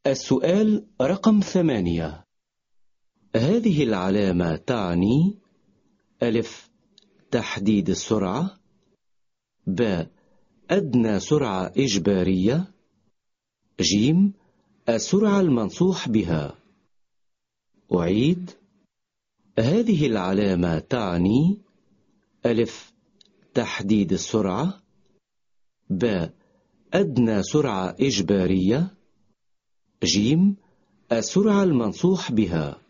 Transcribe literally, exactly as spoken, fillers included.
السؤال رقم ثمانية. هذه العلامة تعني: ألف تحديد السرعة، ب أدنى سرعة إجبارية، جيم السرعة المنصوح بها. أعيد: هذه العلامة تعني: ألف تحديد السرعة، ب أدنى سرعة إجبارية، جيم السرعة المنصوح بها.